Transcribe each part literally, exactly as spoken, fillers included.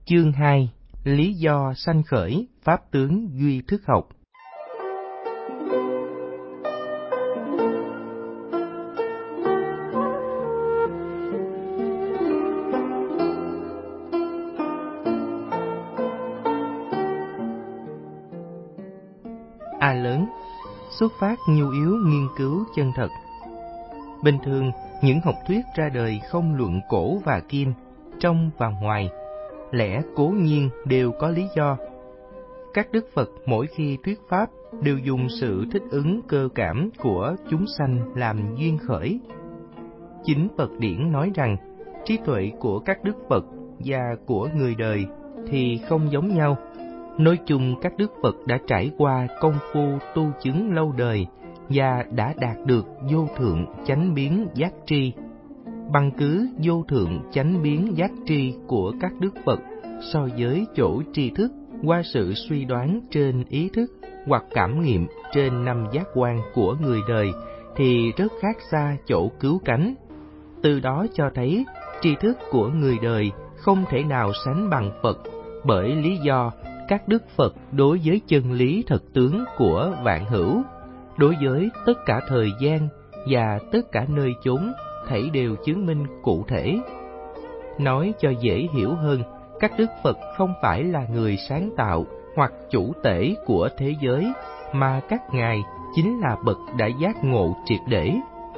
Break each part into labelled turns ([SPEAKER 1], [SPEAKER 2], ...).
[SPEAKER 1] Chương hai. Lý do sanh khởi Pháp tướng duy thức học. A lớn, xuất phát nhu yếu nghiên cứu chân thật. Bình thường, những học thuyết ra đời không luận cổ và kim, trong và ngoài, lẽ cố nhiên đều có lý do. Các đức Phật mỗi khi thuyết pháp đều dùng sự thích ứng cơ cảm của chúng sanh làm duyên khởi. Chính Phật điển nói rằng, trí tuệ của các đức Phật và của người đời thì không giống nhau. Nói chung các đức Phật đã trải qua công phu tu chứng lâu đời và đã đạt được vô thượng chánh biến giác tri. Bằng cứ vô thượng chánh biến giác tri của các đức Phật so với chỗ tri thức qua sự suy đoán trên ý thức hoặc cảm nghiệm trên năm giác quan của người đời thì rất khác xa chỗ cứu cánh. Từ đó cho thấy tri thức của người đời không thể nào sánh bằng Phật, bởi lý do các đức Phật đối với chân lý thật tướng của vạn hữu, đối với tất cả thời gian và tất cả nơi chốn, thảy đều chứng minh cụ thể. Nói cho dễ hiểu hơn, các đức Phật không phải là người sáng tạo hoặc chủ tể của thế giới, mà các ngài chính là bậc đã giác ngộ triệt để.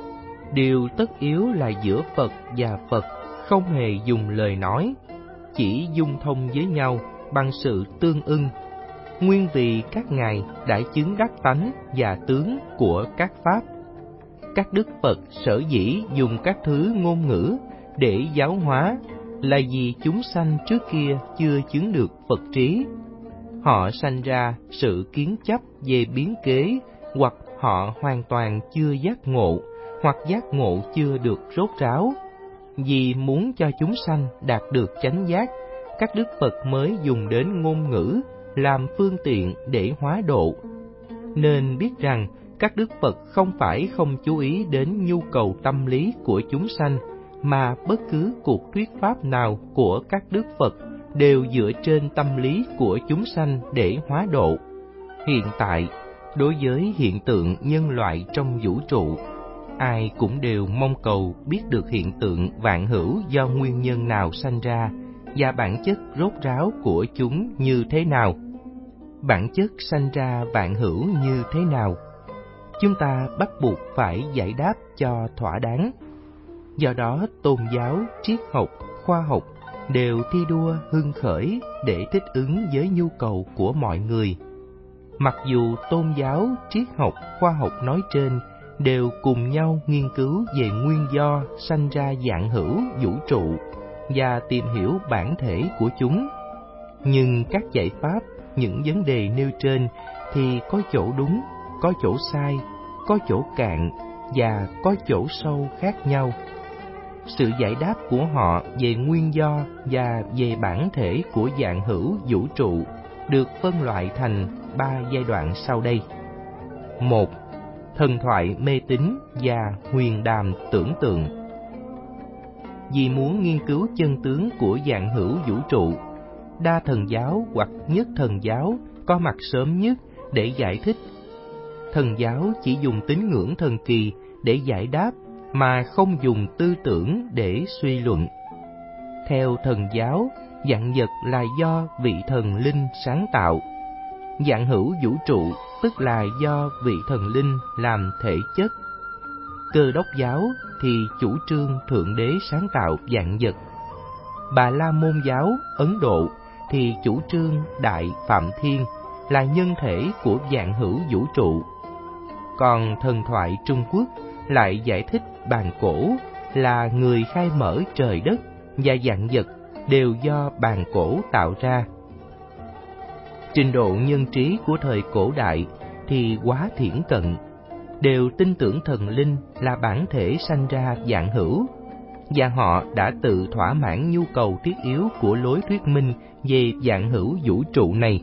[SPEAKER 1] Điều tất yếu là giữa Phật và Phật không hề dùng lời nói, chỉ dung thông với nhau bằng sự tương ưng. Nguyên vì các ngài đã chứng đắc tánh và tướng của các pháp. Các đức Phật sở dĩ dùng các thứ ngôn ngữ để giáo hóa là vì chúng sanh trước kia chưa chứng được Phật trí. Họ sanh ra sự kiến chấp về biến kế, hoặc họ hoàn toàn chưa giác ngộ, hoặc giác ngộ chưa được rốt ráo. Vì muốn cho chúng sanh đạt được chánh giác, các đức Phật mới dùng đến ngôn ngữ làm phương tiện để hóa độ. Nên biết rằng các đức Phật không phải không chú ý đến nhu cầu tâm lý của chúng sanh, mà bất cứ cuộc thuyết pháp nào của các đức Phật đều dựa trên tâm lý của chúng sanh để hóa độ. Hiện tại, đối với hiện tượng nhân loại trong vũ trụ, ai cũng đều mong cầu biết được hiện tượng vạn hữu do nguyên nhân nào sanh ra và bản chất rốt ráo của chúng như thế nào. Bản chất sanh ra vạn hữu như thế nào? Chúng ta bắt buộc phải giải đáp cho thỏa đáng. Do đó, tôn giáo, triết học, khoa học đều thi đua hưng khởi để thích ứng với nhu cầu của mọi người. Mặc dù tôn giáo, triết học, khoa học nói trên đều cùng nhau nghiên cứu về nguyên do sanh ra vạn hữu vũ trụ và tìm hiểu bản thể của chúng, nhưng các giải pháp, những vấn đề nêu trên thì có chỗ đúng, có chỗ sai, có chỗ cạn và có chỗ sâu khác nhau. Sự giải đáp của họ về nguyên do và về bản thể của vạn hữu vũ trụ được phân loại thành ba giai đoạn sau đây. Một. Thần thoại mê tín và huyền đàm tưởng tượng. Vì muốn nghiên cứu chân tướng của vạn hữu vũ trụ, đa thần giáo hoặc nhất thần giáo có mặt sớm nhất để giải thích. Thần giáo chỉ dùng tín ngưỡng thần kỳ để giải đáp, mà không dùng tư tưởng để suy luận. Theo thần giáo, vạn vật là do vị thần linh sáng tạo. Vạn hữu vũ trụ tức là do vị thần linh làm thể chất. Cơ đốc giáo thì chủ trương thượng đế sáng tạo vạn vật. Bà La Môn giáo Ấn Độ thì chủ trương Đại Phạm Thiên là nhân thể của vạn hữu vũ trụ. Còn thần thoại Trung Quốc lại giải thích bàn cổ là người khai mở trời đất và vạn vật đều do bàn cổ tạo ra. Trình độ nhân trí của thời cổ đại thì quá thiển cận, đều tin tưởng thần linh là bản thể sanh ra vạn hữu, và họ đã tự thỏa mãn nhu cầu thiết yếu của lối thuyết minh về vạn hữu vũ trụ này.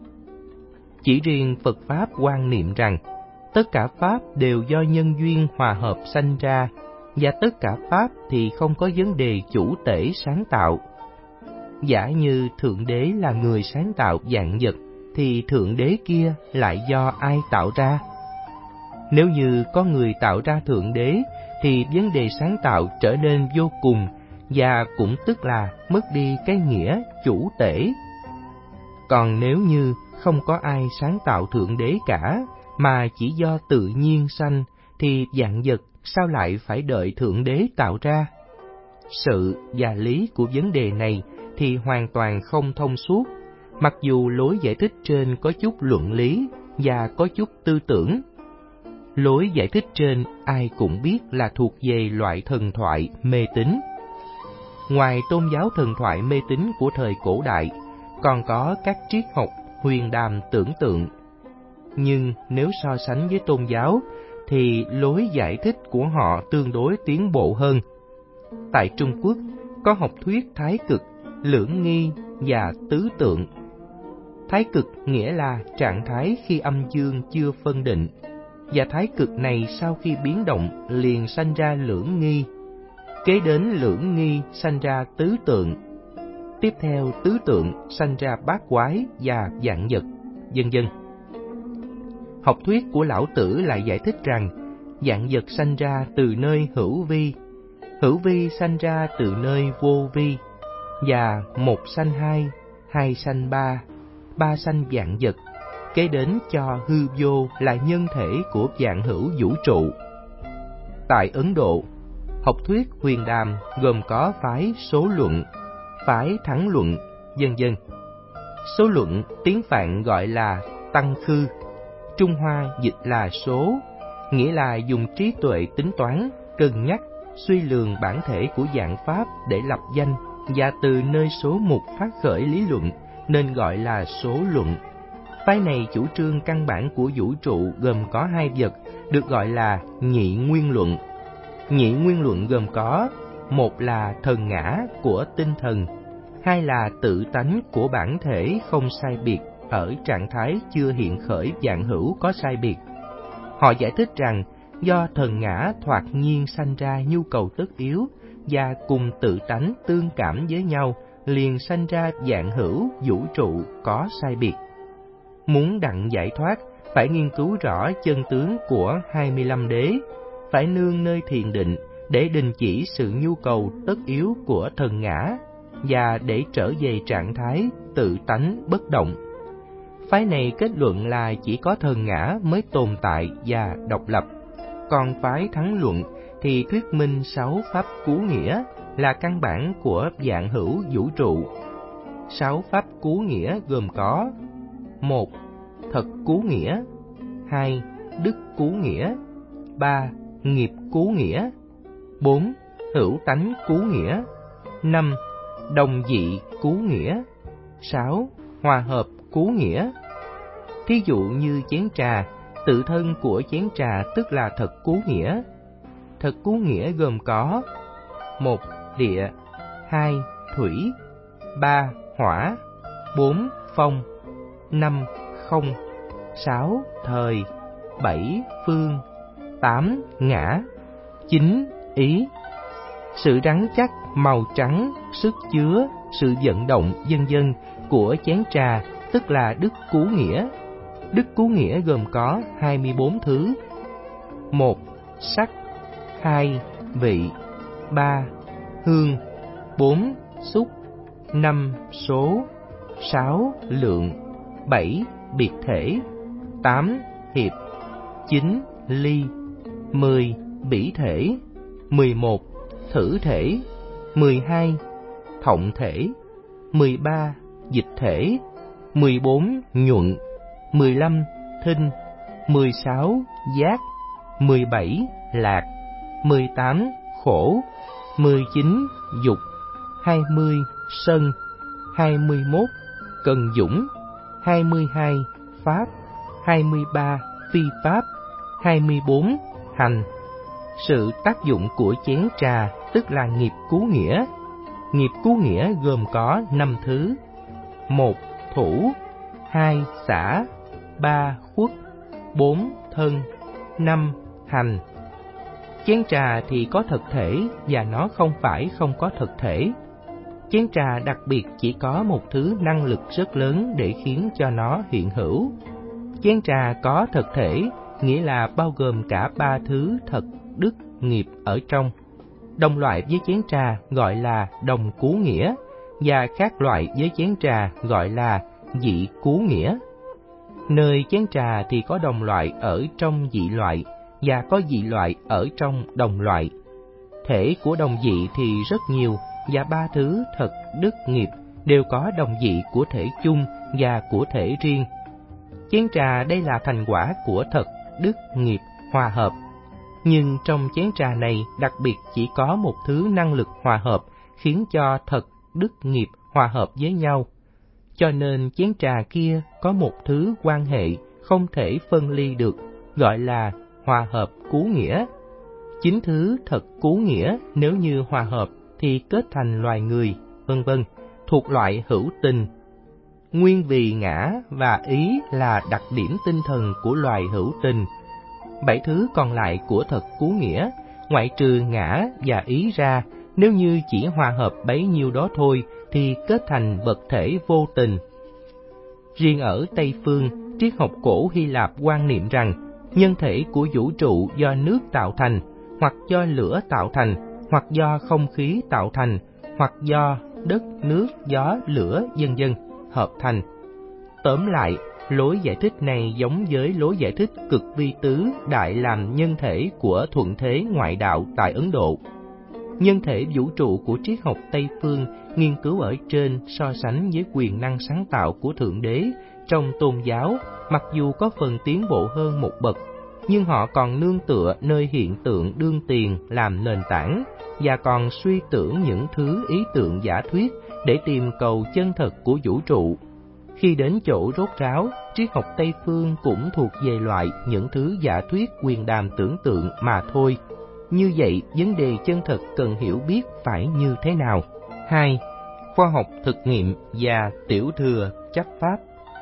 [SPEAKER 1] Chỉ riêng Phật Pháp quan niệm rằng tất cả Pháp đều do nhân duyên hòa hợp sanh ra, và tất cả Pháp thì không có vấn đề chủ tể sáng tạo. Giả như Thượng Đế là người sáng tạo vạn vật, thì Thượng Đế kia lại do ai tạo ra? Nếu như có người tạo ra Thượng Đế, thì vấn đề sáng tạo trở nên vô cùng, và cũng tức là mất đi cái nghĩa chủ tể. Còn nếu như không có ai sáng tạo Thượng Đế cả, mà chỉ do tự nhiên sanh, thì vạn vật sao lại phải đợi Thượng Đế tạo ra? Sự và lý của vấn đề này thì hoàn toàn không thông suốt, mặc dù lối giải thích trên có chút luận lý và có chút tư tưởng. Lối giải thích trên ai cũng biết là thuộc về loại thần thoại mê tín. Ngoài tôn giáo thần thoại mê tín của thời cổ đại, còn có các triết học huyền đàm tưởng tượng. Nhưng nếu so sánh với tôn giáo, thì lối giải thích của họ tương đối tiến bộ hơn. Tại Trung Quốc, có học thuyết thái cực, lưỡng nghi và tứ tượng. Thái cực nghĩa là trạng thái khi âm dương chưa phân định, và thái cực này sau khi biến động liền sanh ra lưỡng nghi. Kế đến lưỡng nghi sanh ra tứ tượng. Tiếp theo tứ tượng sanh ra bát quái và vạn vật, vân vân. Học thuyết của Lão Tử lại giải thích rằng vạn vật sanh ra từ nơi hữu vi, hữu vi sanh ra từ nơi vô vi, và một sanh hai, hai sanh ba, ba sanh vạn vật, kế đến cho hư vô là nhân thể của vạn hữu vũ trụ. Tại Ấn Độ, học thuyết huyền đàm gồm có phái số luận, phái thắng luận, vân vân. Số luận tiếng Phạn gọi là tăng khư, Trung Hoa dịch là số, nghĩa là dùng trí tuệ tính toán, cân nhắc, suy lường bản thể của vạn pháp để lập danh, và từ nơi số mục phát khởi lý luận nên gọi là số luận. Phái này chủ trương căn bản của vũ trụ gồm có hai vật, được gọi là nhị nguyên luận. Nhị nguyên luận gồm có: một là thần ngã của tinh thần, hai là tự tánh của bản thể không sai biệt ở trạng thái chưa hiện khởi vạn hữu có sai biệt. Họ giải thích rằng do thần ngã thoạt nhiên sanh ra nhu cầu tất yếu và cùng tự tánh tương cảm với nhau, liền sanh ra vạn hữu vũ trụ có sai biệt. Muốn đặng giải thoát, phải nghiên cứu rõ chân tướng của hai mươi lăm đế, phải nương nơi thiền định để đình chỉ sự nhu cầu tất yếu của thần ngã và để trở về trạng thái tự tánh bất động. Phái này kết luận là chỉ có thần ngã mới tồn tại và độc lập. Còn phái thắng luận thì thuyết minh sáu pháp cứu nghĩa là căn bản của vạn hữu vũ trụ. Sáu pháp cứu nghĩa gồm có: một. Thật cứu nghĩa, hai. Đức cứu nghĩa, ba. Nghiệp cứu nghĩa, bốn. Hữu tánh cứu nghĩa, năm. Đồng dị cứu nghĩa, sáu. Hòa hợp cứu nghĩa. Thí dụ như chén trà, tự thân của chén trà tức là thật cứu nghĩa. Thật cứu nghĩa gồm có: một. Địa, hai. Thủy, ba. Hỏa, bốn. Phong, năm. Không, sáu. Thời, bảy. Phương, tám. Ngã, chín. Ý. Sự rắn chắc, màu trắng, sức chứa, sự vận động, vân vân của chén trà tức là đức cứu nghĩa. Đức cứu nghĩa gồm có hai mươi bốn thứ: một. Sắc, hai. Vị, ba. Hương, bốn. Xúc, năm. Số, sáu. Lượng, bảy. Biệt thể, tám. Hiệp, chín. Ly, mười. Bỉ thể, mười một. Thử thể, mười hai. Thọng thể, mười ba. Dịch thể, mười bốn. Nhuận, mười lăm. Thinh, mười sáu. Giác, mười bảy. Lạc, mười tám. Khổ, mười chín. Dục, hai mươi. Sân, hai mươi mốt. Cần dũng, hai mươi hai. Pháp, hai mươi ba. Phi pháp, hai mươi bốn. Hành. Sự tác dụng của chén trà tức là nghiệp cứu nghĩa. Nghiệp cứu nghĩa gồm có năm thứ: một. Thủ, hai. Xả, ba. Khuất, bốn. Thân, năm. Hành. Chén trà thì có thực thể và nó không phải không có thực thể. Chén trà đặc biệt chỉ có một thứ năng lực rất lớn để khiến cho nó hiện hữu. Chén trà có thật thể, nghĩa là bao gồm cả ba thứ thật, đức, nghiệp ở trong. Đồng loại với chén trà gọi là đồng cú nghĩa, và khác loại với chén trà gọi là dị cú nghĩa. Nơi chén trà thì có đồng loại ở trong dị loại, và có dị loại ở trong đồng loại. Thể của đồng dị thì rất nhiều, và ba thứ thật, đức, nghiệp đều có đồng dị của thể chung và của thể riêng. Chén trà đây là thành quả của thật, đức, nghiệp hòa hợp. Nhưng trong chén trà này đặc biệt chỉ có một thứ năng lực hòa hợp khiến cho thật, đức, nghiệp hòa hợp với nhau. Cho nên chén trà kia có một thứ quan hệ không thể phân ly được, gọi là hòa hợp cú nghĩa. Chính thứ thật cú nghĩa nếu như hòa hợp thì kết thành loài người, vân vân, thuộc loại hữu tình. Nguyên vì ngã và ý là đặc điểm tinh thần của loài hữu tình. Bảy thứ còn lại của thật cú nghĩa, ngoại trừ ngã và ý ra, nếu như chỉ hòa hợp bấy nhiêu đó thôi thì kết thành vật thể vô tình. Riêng ở Tây Phương, triết học cổ Hy Lạp quan niệm rằng nhân thể của vũ trụ do nước tạo thành, hoặc do lửa tạo thành, hoặc do không khí tạo thành, hoặc do đất, nước, gió, lửa, vân vân hợp thành. Tóm lại, lối giải thích này giống với lối giải thích cực vi tứ đại làm nhân thể của thuận thế ngoại đạo tại Ấn Độ. Nhân thể vũ trụ của triết học Tây Phương nghiên cứu ở trên so sánh với quyền năng sáng tạo của Thượng Đế trong tôn giáo, mặc dù có phần tiến bộ hơn một bậc, nhưng họ còn nương tựa nơi hiện tượng đương tiền làm nền tảng, và còn suy tưởng những thứ ý tượng giả thuyết để tìm cầu chân thật của vũ trụ. Khi đến chỗ rốt ráo, triết học Tây Phương cũng thuộc về loại những thứ giả thuyết quyền đàm tưởng tượng mà thôi. Như vậy, vấn đề chân thật cần hiểu biết phải như thế nào? hai. Khoa học thực nghiệm và tiểu thừa chấp pháp.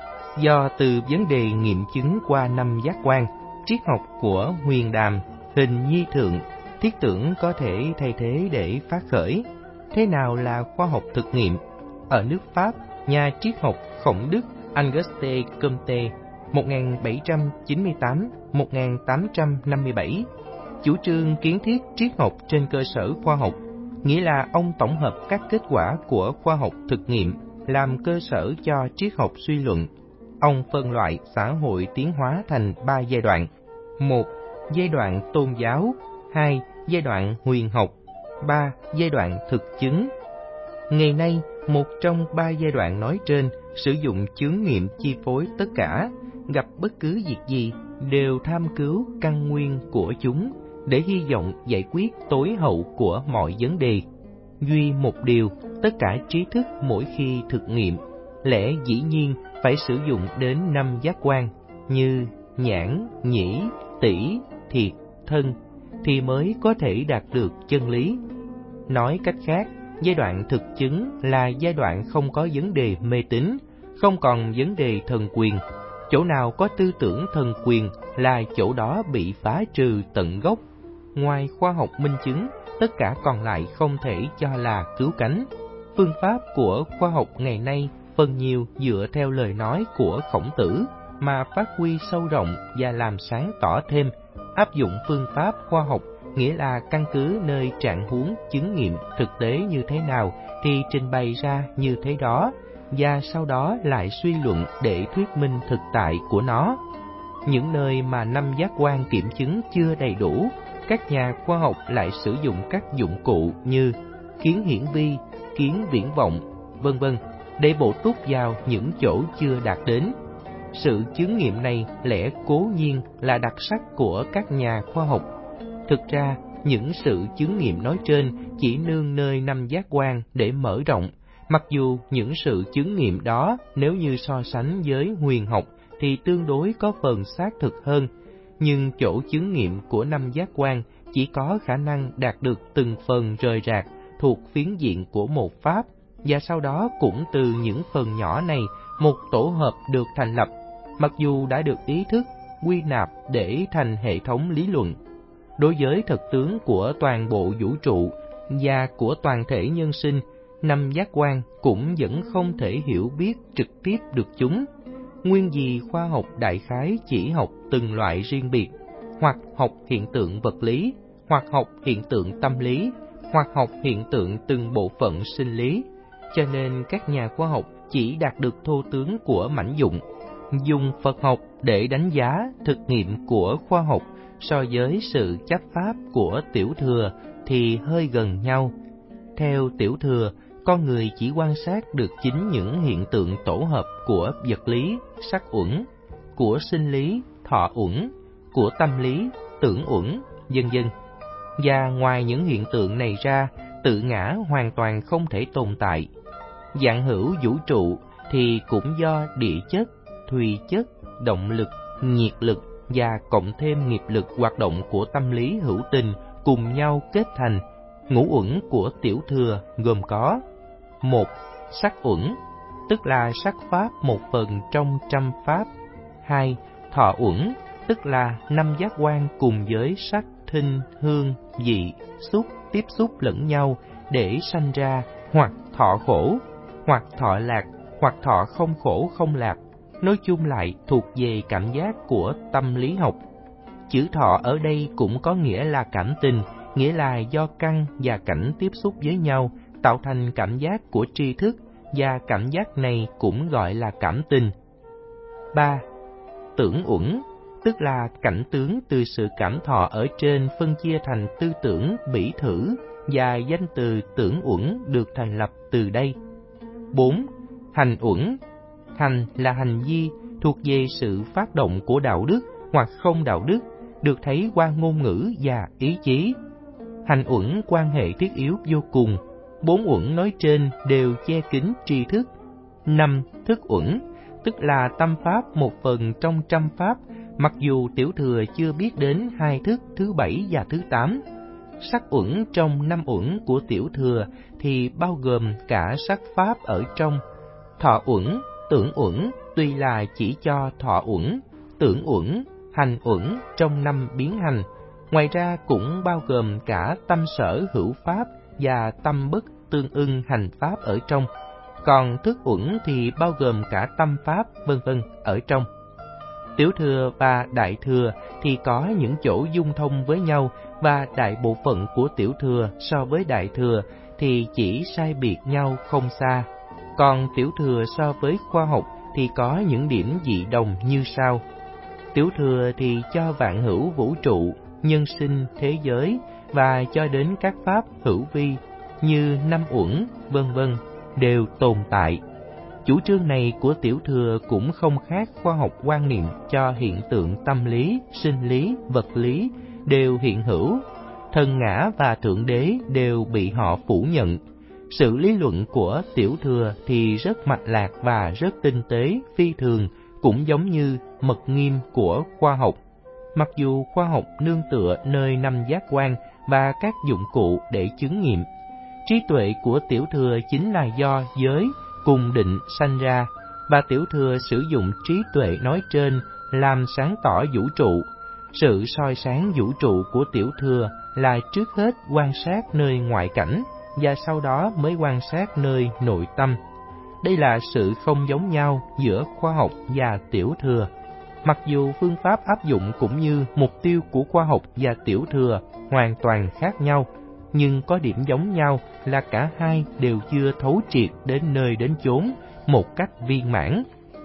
[SPEAKER 1] Do từ vấn đề nghiệm chứng qua năm giác quan, triết học của Huyền Đàm, Hình Nhi Thượng, thiết tưởng có thể thay thế để phát khởi. Thế nào là khoa học thực nghiệm? Ở nước Pháp, nhà triết học Khổng Đức Auguste Comte một nghìn bảy trăm chín mươi tám đến một nghìn tám trăm năm mươi bảy chủ trương kiến thiết triết học trên cơ sở khoa học, nghĩa là ông tổng hợp các kết quả của khoa học thực nghiệm làm cơ sở cho triết học suy luận. Ông phân loại xã hội tiến hóa thành ba giai đoạn: một. Giai đoạn tôn giáo. Hai. Giai đoạn huyền học. Ba. Giai đoạn thực chứng. Ngày nay, một trong ba giai đoạn nói trên sử dụng chướng nghiệm chi phối tất cả, gặp bất cứ việc gì đều tham cứu căn nguyên của chúng để hy vọng giải quyết tối hậu của mọi vấn đề. Duy một điều, tất cả trí thức mỗi khi thực nghiệm, lẽ dĩ nhiên phải sử dụng đến năm giác quan như nhãn, nhĩ, tỷ, thiệt, thân, thì mới có thể đạt được chân lý. Nói cách khác, giai đoạn thực chứng là giai đoạn không có vấn đề mê tín, không còn vấn đề thần quyền. Chỗ nào có tư tưởng thần quyền là chỗ đó bị phá trừ tận gốc. Ngoài khoa học minh chứng, tất cả còn lại không thể cho là cứu cánh. Phương pháp của khoa học ngày nay phần nhiều dựa theo lời nói của Khổng Tử mà phát huy sâu rộng và làm sáng tỏ thêm. Áp dụng phương pháp khoa học nghĩa là căn cứ nơi trạng huống chứng nghiệm thực tế như thế nào thì trình bày ra như thế đó, và sau đó lại suy luận để thuyết minh thực tại của nó. Những nơi mà năm giác quan kiểm chứng chưa đầy đủ, các nhà khoa học lại sử dụng các dụng cụ như kiến hiển vi, kiến viễn vọng, vân vân để bổ túc vào những chỗ chưa đạt đến. Sự chứng nghiệm này lẽ cố nhiên là đặc sắc của các nhà khoa học. Thực ra, những sự chứng nghiệm nói trên chỉ nương nơi năm giác quan để mở rộng, mặc dù những sự chứng nghiệm đó nếu như so sánh với huyền học thì tương đối có phần xác thực hơn, nhưng chỗ chứng nghiệm của năm giác quan chỉ có khả năng đạt được từng phần rời rạc thuộc phiến diện của một pháp, và sau đó cũng từ những phần nhỏ này một tổ hợp được thành lập, mặc dù đã được ý thức quy nạp để thành hệ thống lý luận. Đối với thực tướng của toàn bộ vũ trụ và của toàn thể nhân sinh, năm giác quan cũng vẫn không thể hiểu biết trực tiếp được chúng. Nguyên vì khoa học đại khái chỉ học từng loại riêng biệt, hoặc học hiện tượng vật lý, hoặc học hiện tượng tâm lý, hoặc học hiện tượng từng bộ phận sinh lý, cho nên các nhà khoa học chỉ đạt được thô tướng của mảnh dụng. Dùng Phật học để đánh giá thực nghiệm của khoa học so với sự chấp pháp của Tiểu Thừa thì hơi gần nhau. Theo Tiểu Thừa, con người chỉ quan sát được chính những hiện tượng tổ hợp của vật lý, sắc uẩn, của sinh lý, thọ uẩn, của tâm lý, tưởng uẩn, vân vân. Và ngoài những hiện tượng này ra, tự ngã hoàn toàn không thể tồn tại. Vạn hữu vũ trụ thì cũng do địa chất, thùy chất, động lực, nhiệt lực và cộng thêm nghiệp lực hoạt động của tâm lý hữu tình cùng nhau kết thành. Ngũ uẩn của Tiểu Thừa gồm có: một. Sắc uẩn, tức là sắc pháp một phần trong trăm pháp. Hai. Thọ uẩn, tức là năm giác quan cùng với sắc, thinh, hương, vị, xúc tiếp xúc lẫn nhau để sanh ra hoặc thọ khổ, hoặc thọ lạc, hoặc thọ không khổ không lạc. Nói chung lại thuộc về cảm giác của tâm lý học. Chữ thọ ở đây cũng có nghĩa là cảm tình, nghĩa là do căn và cảnh tiếp xúc với nhau tạo thành cảm giác của tri thức, và cảm giác này cũng gọi là cảm tình. Ba. Tưởng uẩn, tức là cảnh tướng từ sự cảm thọ ở trên phân chia thành tư tưởng, bỉ thử, và danh từ tưởng uẩn được thành lập từ đây. Bốn. Hành uẩn, hành là hành vi thuộc về sự phát động của đạo đức hoặc không đạo đức, được thấy qua ngôn ngữ và ý chí. Hành uẩn quan hệ thiết yếu vô cùng. Bốn uẩn nói trên đều che kín tri thức. Năm. Thức uẩn, tức là tâm pháp một phần trong trăm pháp, mặc dù Tiểu Thừa chưa biết đến hai thức thứ bảy và thứ tám. Sắc uẩn trong năm uẩn của Tiểu Thừa thì bao gồm cả sắc pháp ở trong. Thọ uẩn, tưởng uẩn tuy là chỉ cho thọ uẩn, tưởng uẩn, hành uẩn trong năm biến hành, ngoài ra cũng bao gồm cả tâm sở hữu pháp và tâm bất tương ưng hành pháp ở trong. Còn thức uẩn thì bao gồm cả tâm pháp vân vân ở trong. Tiểu Thừa và Đại Thừa thì có những chỗ dung thông với nhau, và đại bộ phận của Tiểu Thừa so với Đại Thừa thì chỉ sai biệt nhau không xa. Còn Tiểu Thừa so với khoa học thì có những điểm dị đồng như sau. Tiểu Thừa thì cho vạn hữu vũ trụ, nhân sinh, thế giới và cho đến các pháp hữu vi như năm uẩn, vân vân đều tồn tại. Chủ trương này của Tiểu Thừa cũng không khác khoa học quan niệm cho hiện tượng tâm lý, sinh lý, vật lý đều hiện hữu. Thần ngã và Thượng Đế đều bị họ phủ nhận. Sự lý luận của Tiểu Thừa thì rất mạch lạc và rất tinh tế, phi thường, cũng giống như mật nghiêm của khoa học. Mặc dù khoa học nương tựa nơi năm giác quan và các dụng cụ để chứng nghiệm, trí tuệ của Tiểu Thừa chính là do giới cùng định sanh ra, và Tiểu Thừa sử dụng trí tuệ nói trên làm sáng tỏ vũ trụ. Sự soi sáng vũ trụ của Tiểu Thừa là trước hết quan sát nơi ngoại cảnh, và sau đó mới quan sát nơi nội tâm. Đây là sự không giống nhau giữa khoa học và Tiểu Thừa. Mặc dù phương pháp áp dụng cũng như mục tiêu của khoa học và Tiểu Thừa hoàn toàn khác nhau, nhưng có điểm giống nhau là cả hai đều chưa thấu triệt đến nơi đến chốn một cách viên mãn.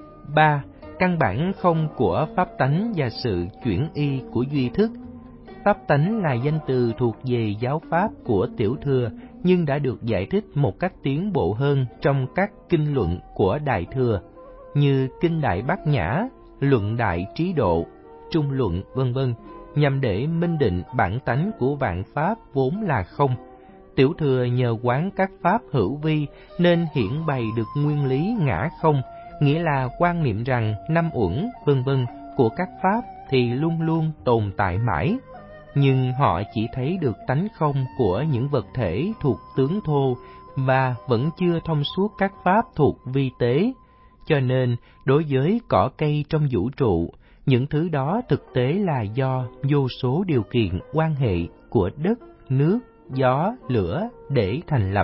[SPEAKER 1] Ba. Căn bản không của pháp tánh và sự chuyển y của duy thức. Pháp tánh là danh từ thuộc về giáo pháp của Tiểu Thừa, nhưng đã được giải thích một cách tiến bộ hơn trong các kinh luận của Đại Thừa, như Kinh Đại Bát Nhã, Luận Đại Trí Độ, Trung Luận, vân vân, nhằm để minh định bản tánh của vạn pháp vốn là không. Tiểu Thừa nhờ quán các pháp hữu vi nên hiển bày được nguyên lý ngã không, nghĩa là quan niệm rằng năm uẩn, vân vân của các pháp thì luôn luôn tồn tại mãi. Nhưng họ chỉ thấy được tánh không của những vật thể thuộc tướng thô và vẫn chưa thông suốt các pháp thuộc vi tế. Cho nên, đối với cỏ cây trong vũ trụ, những thứ đó thực tế là do vô số điều kiện quan hệ của đất, nước, gió, lửa để thành lập,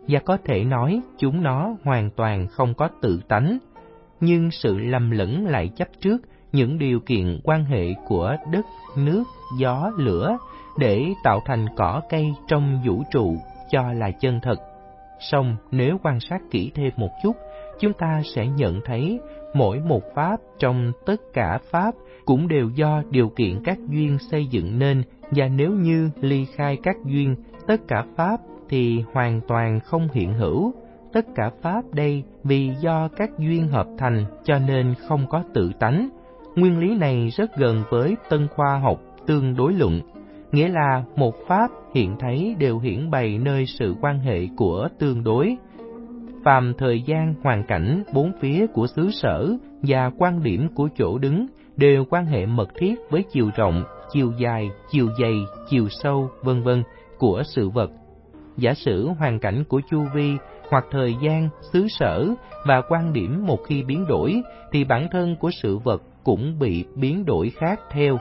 [SPEAKER 1] và có thể nói chúng nó hoàn toàn không có tự tánh. Nhưng sự lầm lẫn lại chấp trước những điều kiện quan hệ của đất, nước, gió, lửa để tạo thành cỏ cây trong vũ trụ cho là chân thật. Song nếu quan sát kỹ thêm một chút, chúng ta sẽ nhận thấy mỗi một pháp trong tất cả pháp cũng đều do điều kiện các duyên xây dựng nên, và nếu như ly khai các duyên, tất cả pháp thì hoàn toàn không hiện hữu. Tất cả pháp đây vì do các duyên hợp thành cho nên không có tự tánh. Nguyên lý này rất gần với tân khoa học tương đối luận, nghĩa là một pháp hiện thấy đều hiển bày nơi sự quan hệ của tương đối. Phàm thời gian, hoàn cảnh, bốn phía của xứ sở và quan điểm của chỗ đứng đều quan hệ mật thiết với chiều rộng, chiều dài, chiều dày, chiều sâu, vân vân của sự vật. Giả sử hoàn cảnh của chu vi hoặc thời gian, xứ sở và quan điểm một khi biến đổi, thì bản thân của sự vật cũng bị biến đổi khác theo.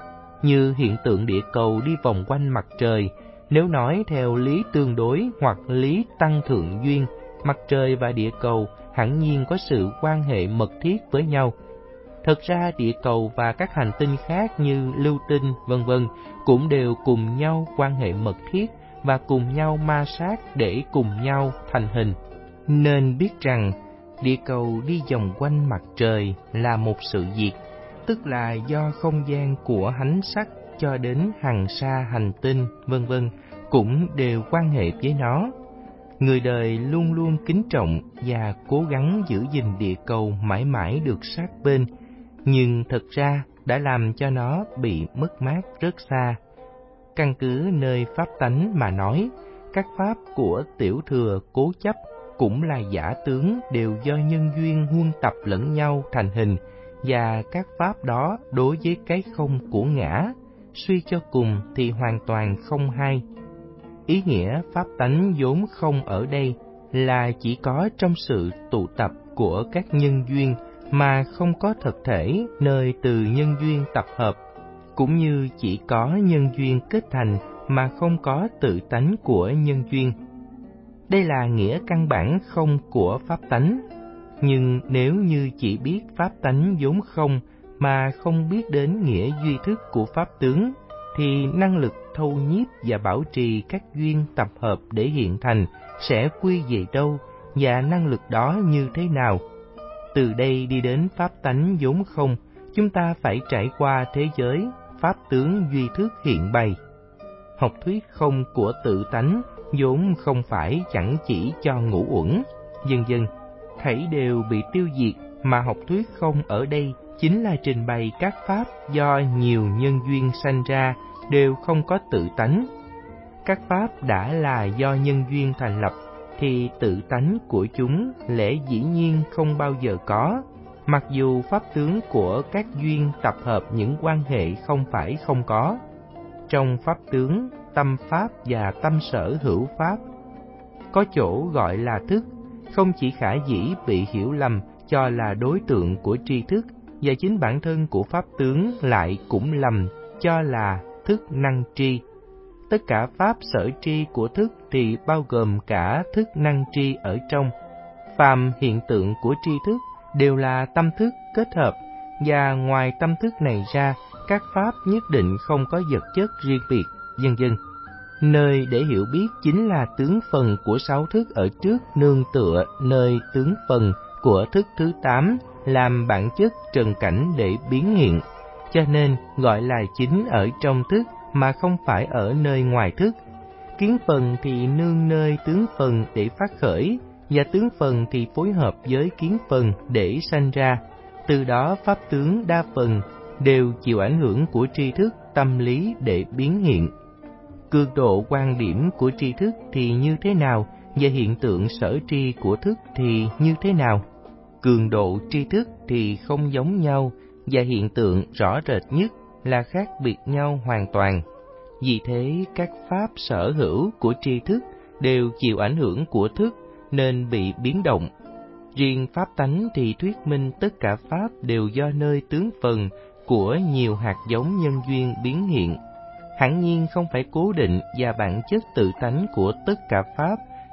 [SPEAKER 1] Như hiện tượng địa cầu đi vòng quanh mặt trời, nếu nói theo lý tương đối hoặc lý tăng thượng duyên, mặt trời và địa cầu hẳn nhiên có sự quan hệ mật thiết với nhau. Thật ra địa cầu và các hành tinh khác như lưu tinh, vân vân cũng đều cùng nhau quan hệ mật thiết và cùng nhau ma sát để cùng nhau thành hình. Nên biết rằng địa cầu đi vòng quanh mặt trời là một sự việc, tức là do không gian của ánh sắc cho đến hằng sa hành tinh, vân vân cũng đều quan hệ với nó. Người đời luôn luôn kính trọng và cố gắng giữ gìn địa cầu mãi mãi được sát bên, nhưng thực ra đã làm cho nó bị mất mát rất xa. Căn cứ nơi pháp tánh mà nói, các pháp của tiểu thừa cố chấp cũng là giả tướng, đều do nhân duyên huân tập lẫn nhau thành hình, và các pháp đó đối với cái không của ngã, suy cho cùng thì hoàn toàn không hay. Ý nghĩa pháp tánh vốn không ở đây là chỉ có trong sự tụ tập của các nhân duyên mà không có thực thể nơi từ nhân duyên tập hợp, cũng như chỉ có nhân duyên kết thành mà không có tự tánh của nhân duyên. Đây là nghĩa căn bản không của pháp tánh. Nhưng nếu như chỉ biết pháp tánh vốn không mà không biết đến nghĩa duy thức của pháp tướng, thì năng lực thâu nhiếp và bảo trì các duyên tập hợp để hiện thành sẽ quy về đâu, và năng lực đó như thế nào? Từ đây đi đến pháp tánh vốn không, chúng ta phải trải qua thế giới pháp tướng duy thức hiện bày. Học thuyết không của tự tánh vốn không phải chẳng chỉ cho ngũ uẩn, vân vân, thảy đều bị tiêu diệt, mà học thuyết không ở đây chính là trình bày các pháp do nhiều nhân duyên sanh ra đều không có tự tánh. Các pháp đã là do nhân duyên thành lập thì tự tánh của chúng lẽ dĩ nhiên không bao giờ có, mặc dù pháp tướng của các duyên tập hợp những quan hệ không phải không có. Trong pháp tướng, tâm pháp và tâm sở hữu pháp có chỗ gọi là thức, không chỉ khả dĩ bị hiểu lầm cho là đối tượng của tri thức, và chính bản thân của pháp tướng lại cũng lầm cho là thức năng tri. Tất cả pháp sở tri của thức thì bao gồm cả thức năng tri ở trong. Phàm hiện tượng của tri thức đều là tâm thức kết hợp, và ngoài tâm thức này ra, các pháp nhất định không có vật chất riêng biệt, vân vân. Nơi để hiểu biết chính là tướng phần của sáu thức ở trước nương tựa nơi tướng phần của thức thứ tám làm bản chất trần cảnh để biến hiện, cho nên gọi là chính ở trong thức mà không phải ở nơi ngoài thức. Kiến phần thì nương nơi tướng phần để phát khởi, và tướng phần thì phối hợp với kiến phần để sanh ra. Từ đó pháp tướng đa phần đều chịu ảnh hưởng của tri thức tâm lý để biến hiện. Cường độ quan điểm của tri thức thì như thế nào, và hiện tượng sở tri của thức thì như thế nào? Cường độ tri thức thì không giống nhau, và hiện tượng rõ rệt nhất là khác biệt nhau hoàn toàn. Vì thế, các pháp sở hữu của tri thức đều chịu ảnh hưởng của thức nên bị biến động. Riêng pháp tánh thì thuyết minh tất cả pháp đều do nơi tướng phần của nhiều hạt giống nhân duyên biến hiện. Hẳn nhiên không phải cố định, và bản chất tự tánh của tất cả pháp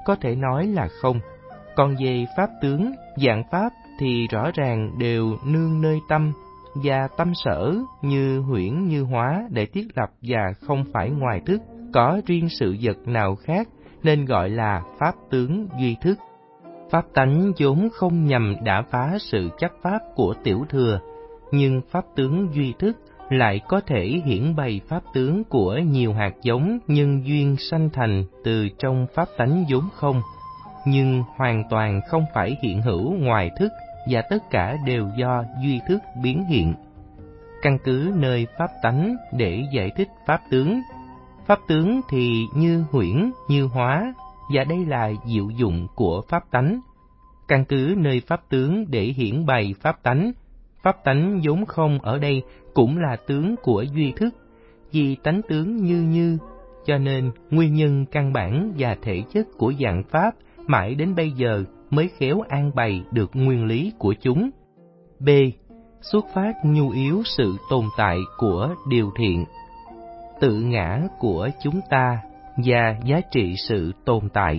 [SPEAKER 1] có thể nói là không. Còn về pháp tướng, dạng pháp thì rõ ràng đều nương nơi tâm và tâm sở như huyễn như hóa để thiết lập và không phải ngoài thức, có riêng sự vật nào khác nên gọi là pháp tướng duy thức. Pháp tánh vốn không nhằm đả phá sự chắc pháp của tiểu thừa, nhưng pháp tướng duy thức lại có thể hiển bày pháp tướng của nhiều hạt giống nhân duyên sanh thành từ trong pháp tánh vốn không, nhưng hoàn toàn không phải hiện hữu ngoài thức và tất cả đều do duy thức biến hiện. Căn cứ nơi pháp tánh để giải thích pháp tướng. Pháp tướng thì như huyễn, như hóa, và đây là diệu dụng của pháp tánh. Căn cứ nơi pháp tướng để hiển bày pháp tánh. Pháp tánh vốn không ở đây cũng là tướng của duy thức, vì tánh tướng như như, cho nên nguyên nhân căn bản và thể chất của dạng pháp mãi đến bây giờ mới khéo an bày được nguyên lý của chúng. B. Xuất phát nhu yếu sự tồn tại của điều thiện. Tự ngã của chúng ta và giá trị sự tồn tại.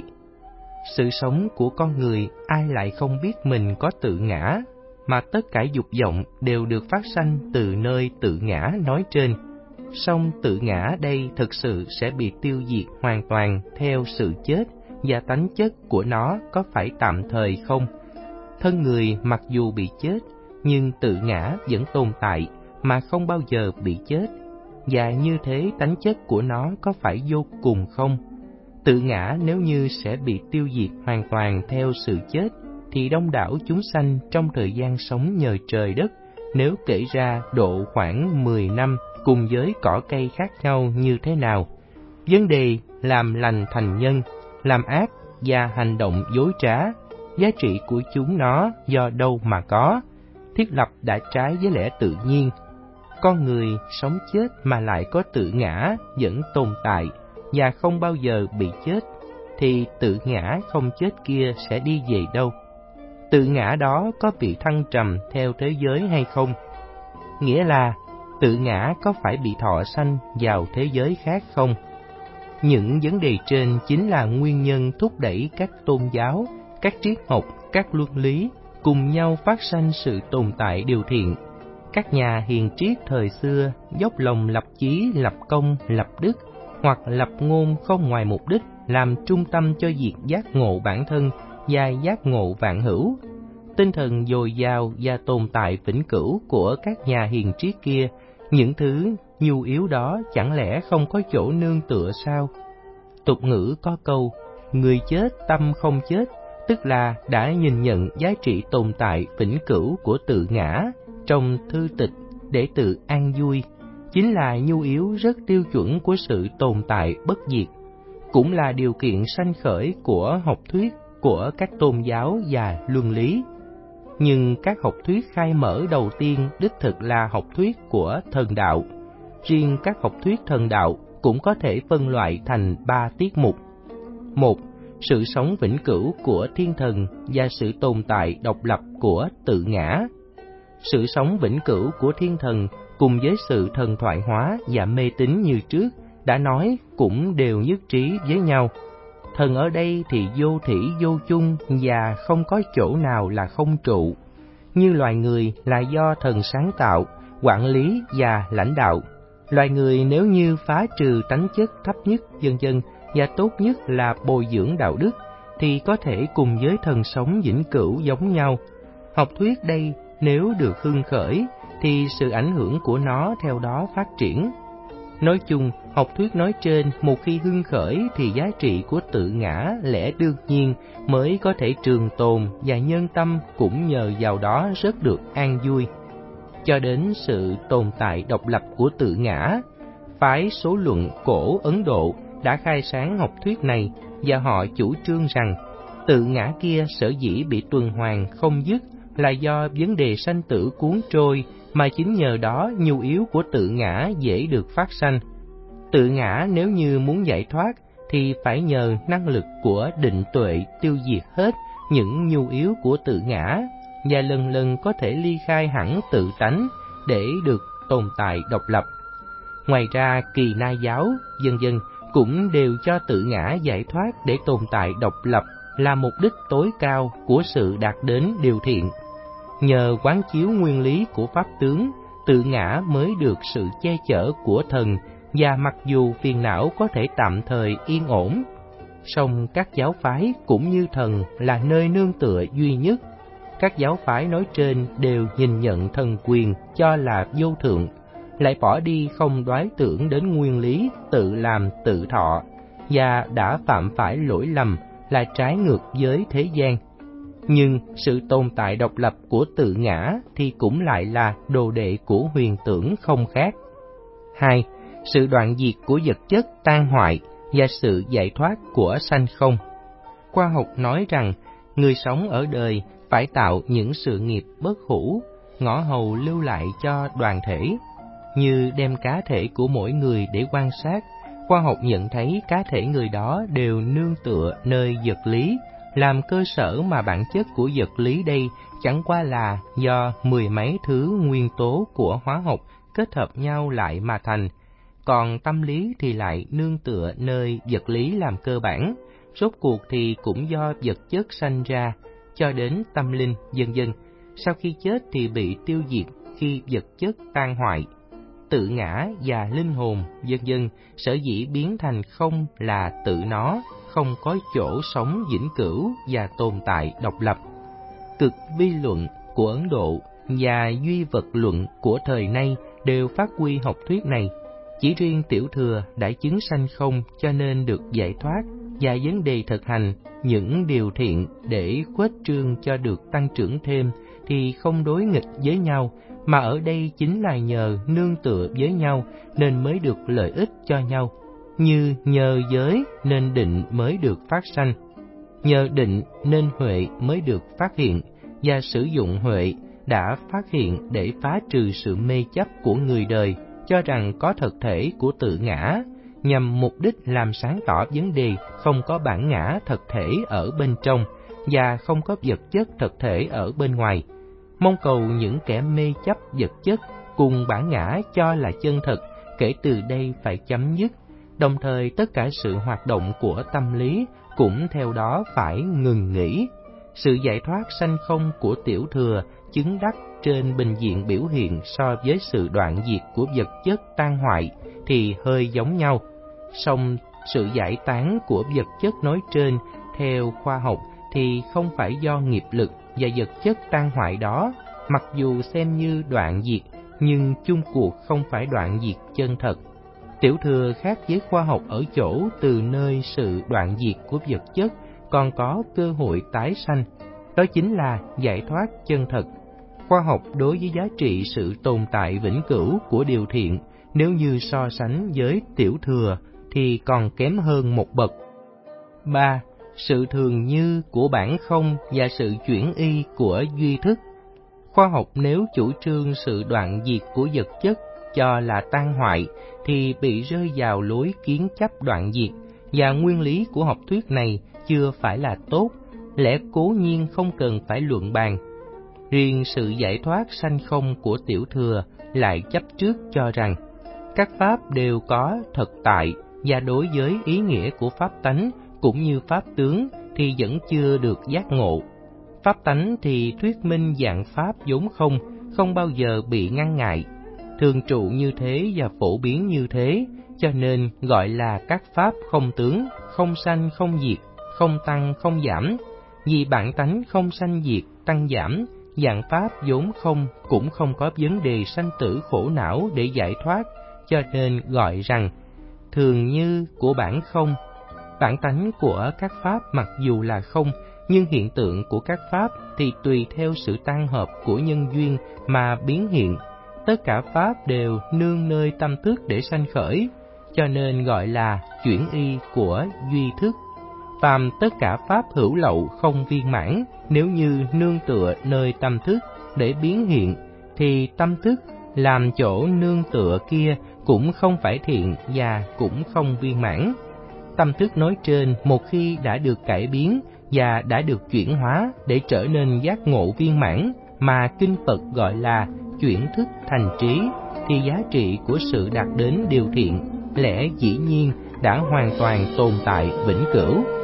[SPEAKER 1] Sự sống của con người ai lại không biết mình có tự ngã, mà tất cả dục vọng đều được phát sanh từ nơi tự ngã nói trên. Song tự ngã đây thực sự sẽ bị tiêu diệt hoàn toàn theo sự chết, và tánh chất của nó có phải tạm thời không? Thân người mặc dù bị chết, nhưng tự ngã vẫn tồn tại mà không bao giờ bị chết. Và như thế tánh chất của nó có phải vô cùng không? Tự ngã nếu như sẽ bị tiêu diệt hoàn toàn theo sự chết, thì đông đảo chúng sanh trong thời gian sống nhờ trời đất, nếu kể ra độ khoảng mười năm cùng với cỏ cây khác nhau như thế nào. Vấn đề làm lành thành nhân, làm ác và hành động dối trá, giá trị của chúng nó do đâu mà có, thiết lập đã trái với lẽ tự nhiên. Con người sống chết mà lại có tự ngã vẫn tồn tại và không bao giờ bị chết, thì tự ngã không chết kia sẽ đi về đâu? Tự ngã đó có bị thăng trầm theo thế giới hay không? Nghĩa là tự ngã có phải bị thọ sanh vào thế giới khác không? Những vấn đề trên chính là nguyên nhân thúc đẩy các tôn giáo, các triết học, các luân lý cùng nhau phát sanh sự tồn tại điều thiện. Các nhà hiền triết thời xưa dốc lòng lập chí, lập công, lập đức, hoặc lập ngôn không ngoài mục đích, làm trung tâm cho việc giác ngộ bản thân và giác ngộ vạn hữu. Tinh thần dồi dào và tồn tại vĩnh cửu của các nhà hiền triết kia, những thứ nhu yếu đó chẳng lẽ không có chỗ nương tựa sao? Tục ngữ có câu, người chết tâm không chết, tức là đã nhìn nhận giá trị tồn tại vĩnh cửu của tự ngã trong thư tịch để tự an vui, chính là nhu yếu rất tiêu chuẩn của sự tồn tại bất diệt, cũng là điều kiện sanh khởi của học thuyết của các tôn giáo và luân lý. Nhưng các học thuyết khai mở đầu tiên đích thực là học thuyết của thần đạo. Riêng các học thuyết thần đạo cũng có thể phân loại thành ba tiết mục. Một, sự sống vĩnh cửu của thiên thần và sự tồn tại độc lập của tự ngã. Sự sống vĩnh cửu của thiên thần cùng với sự thần thoại hóa và mê tín như trước đã nói cũng đều nhất trí với nhau. Thần ở đây thì vô thủy vô chung và không có chỗ nào là không trụ. Như loài người là do thần sáng tạo, quản lý và lãnh đạo. Loài người nếu như phá trừ tánh chất thấp nhất vân vân và tốt nhất là bồi dưỡng đạo đức, thì có thể cùng với thần sống vĩnh cửu giống nhau. Học thuyết đây nếu được hưng khởi, thì sự ảnh hưởng của nó theo đó phát triển. Nói chung, học thuyết nói trên một khi hưng khởi thì giá trị của tự ngã lẽ đương nhiên mới có thể trường tồn và nhân tâm cũng nhờ vào đó rất được an vui. Cho đến sự tồn tại độc lập của tự ngã, phái số luận cổ Ấn Độ đã khai sáng học thuyết này và họ chủ trương rằng tự ngã kia sở dĩ bị tuần hoàn không dứt là do vấn đề sanh tử cuốn trôi, mà chính nhờ đó nhu yếu của tự ngã dễ được phát sanh. Tự ngã nếu như muốn giải thoát thì phải nhờ năng lực của định tuệ tiêu diệt hết những nhu yếu của tự ngã và lần lần có thể ly khai hẳn tự tánh để được tồn tại độc lập. Ngoài ra Kỳ Na giáo vân vân cũng đều cho tự ngã giải thoát để tồn tại độc lập là mục đích tối cao của sự đạt đến điều thiện. Nhờ quán chiếu nguyên lý của pháp tướng, tự ngã mới được sự che chở của thần, và mặc dù phiền não có thể tạm thời yên ổn, song các giáo phái cũng như thần là nơi nương tựa duy nhất. Các giáo phái nói trên đều nhìn nhận thần quyền cho là vô thượng, lại bỏ đi không đoái tưởng đến nguyên lý tự làm tự thọ, và đã phạm phải lỗi lầm là trái ngược với thế gian. Nhưng sự tồn tại độc lập của tự ngã thì cũng lại là đồ đệ của huyền tưởng không khác. Hai, sự đoạn diệt của vật chất tan hoại và sự giải thoát của sanh không. Khoa học nói rằng người sống ở đời phải tạo những sự nghiệp bất hủ, ngõ hầu lưu lại cho đoàn thể. Như đem cá thể của mỗi người để quan sát, khoa học nhận thấy cá thể người đó đều nương tựa nơi vật lý, làm cơ sở mà bản chất của vật lý đây chẳng qua là do mười mấy thứ nguyên tố của hóa học kết hợp nhau lại mà thành. Còn tâm lý thì lại nương tựa nơi vật lý làm cơ bản, rốt cuộc thì cũng do vật chất sanh ra, cho đến tâm linh, vân vân. Sau khi chết thì bị tiêu diệt khi vật chất tan hoại. Tự ngã và linh hồn, vân vân, sở dĩ biến thành không là tự nó không có chỗ sống vĩnh cửu và tồn tại độc lập. Cực vi luận của Ấn Độ và duy vật luận của thời nay đều phát huy học thuyết này. Chỉ riêng Tiểu Thừa đã chứng sanh không cho nên được giải thoát, và vấn đề thực hành những điều thiện để khuếch trương cho được tăng trưởng thêm thì không đối nghịch với nhau, mà ở đây chính là nhờ nương tựa với nhau nên mới được lợi ích cho nhau. Như nhờ giới nên định mới được phát sanh, nhờ định nên huệ mới được phát hiện, và sử dụng huệ đã phát hiện để phá trừ sự mê chấp của người đời, cho rằng có thực thể của tự ngã, nhằm mục đích làm sáng tỏ vấn đề không có bản ngã thực thể ở bên trong và không có vật chất thực thể ở bên ngoài. Mong cầu những kẻ mê chấp vật chất cùng bản ngã cho là chân thật kể từ đây phải chấm dứt, đồng thời tất cả sự hoạt động của tâm lý cũng theo đó phải ngừng nghỉ. Sự giải thoát sanh không của Tiểu Thừa chứng đắc trên bình diện biểu hiện so với sự đoạn diệt của vật chất tan hoại thì hơi giống nhau. Song sự giải tán của vật chất nói trên theo khoa học thì không phải do nghiệp lực và vật chất tan hoại đó, mặc dù xem như đoạn diệt nhưng chung cuộc không phải đoạn diệt chân thật. Tiểu Thừa khác với khoa học ở chỗ từ nơi sự đoạn diệt của vật chất còn có cơ hội tái sanh, đó chính là giải thoát chân thật. Khoa học đối với giá trị sự tồn tại vĩnh cửu của điều thiện, nếu như so sánh với Tiểu Thừa thì còn kém hơn một bậc. Ba. Sự thường như của bản không và sự chuyển y của duy thức. Khoa học nếu chủ trương sự đoạn diệt của vật chất cho là tan hoại thì bị rơi vào lối kiến chấp đoạn diệt, và nguyên lý của học thuyết này chưa phải là tốt, lẽ cố nhiên không cần phải luận bàn. Riêng sự giải thoát sanh không của Tiểu Thừa lại chấp trước cho rằng các pháp đều có thực tại, và đối với ý nghĩa của pháp tánh cũng như pháp tướng thì vẫn chưa được giác ngộ. Pháp tánh thì thuyết minh dạng pháp vốn không, không bao giờ bị ngăn ngại, thường trụ như thế và phổ biến như thế, cho nên gọi là các pháp không tướng, không sanh không diệt, không tăng không giảm. Vì bản tánh không sanh diệt, tăng giảm, dạng pháp vốn không cũng không có vấn đề sanh tử khổ não để giải thoát, cho nên gọi rằng thường như của bản không. Bản tánh của các pháp mặc dù là không, nhưng hiện tượng của các pháp thì tùy theo sự tan hợp của nhân duyên mà biến hiện. Tất cả pháp đều nương nơi tâm thức để sanh khởi, cho nên gọi là chuyển y của duy thức. Phàm tất cả pháp hữu lậu không viên mãn, nếu như nương tựa nơi tâm thức để biến hiện, thì tâm thức làm chỗ nương tựa kia cũng không phải thiện và cũng không viên mãn. Tâm thức nói trên một khi đã được cải biến và đã được chuyển hóa để trở nên giác ngộ viên mãn, mà kinh Phật gọi là chuyển thức thành trí, thì giá trị của sự đạt đến điều thiện lẽ dĩ nhiên đã hoàn toàn tồn tại vĩnh cửu.